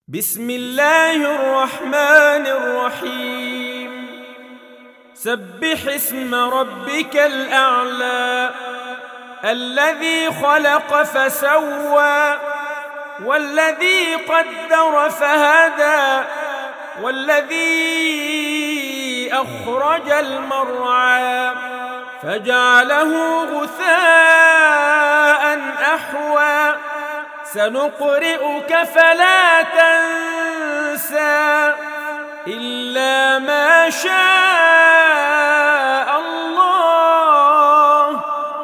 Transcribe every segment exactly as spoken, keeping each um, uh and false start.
بسم الله الرحمن الرحيم. سبح اسم ربك الأعلى الذي خلق فسوى والذي قدر فهدى والذي أخرج المرعى فجعله غثاء أحوى سنقرئك فلا تنسى إلا ما شاء الله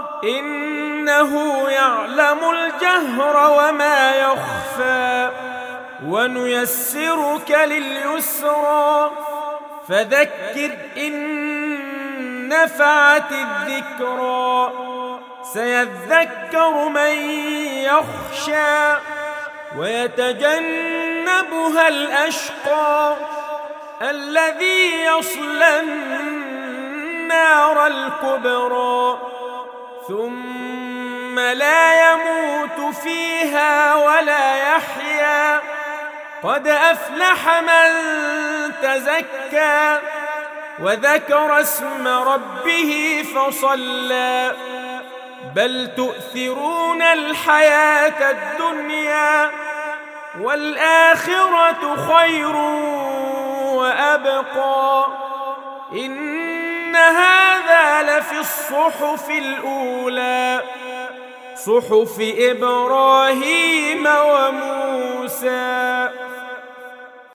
إنه يعلم الجهر وما يخفى ونيسرك لليسرى فذكر إن نفعت الذكرى سيذكر من يخشى ويتجنبها الأشقى الذي يصلى النار الكبرى ثم لا يموت فيها ولا يحيا قد أفلح من تزكى وذكر اسم ربه فصلى بل تؤثرون الحياة الدنيا والآخرة خير وأبقى إن هذا لفي الصحف الأولى صحف إبراهيم وموسى.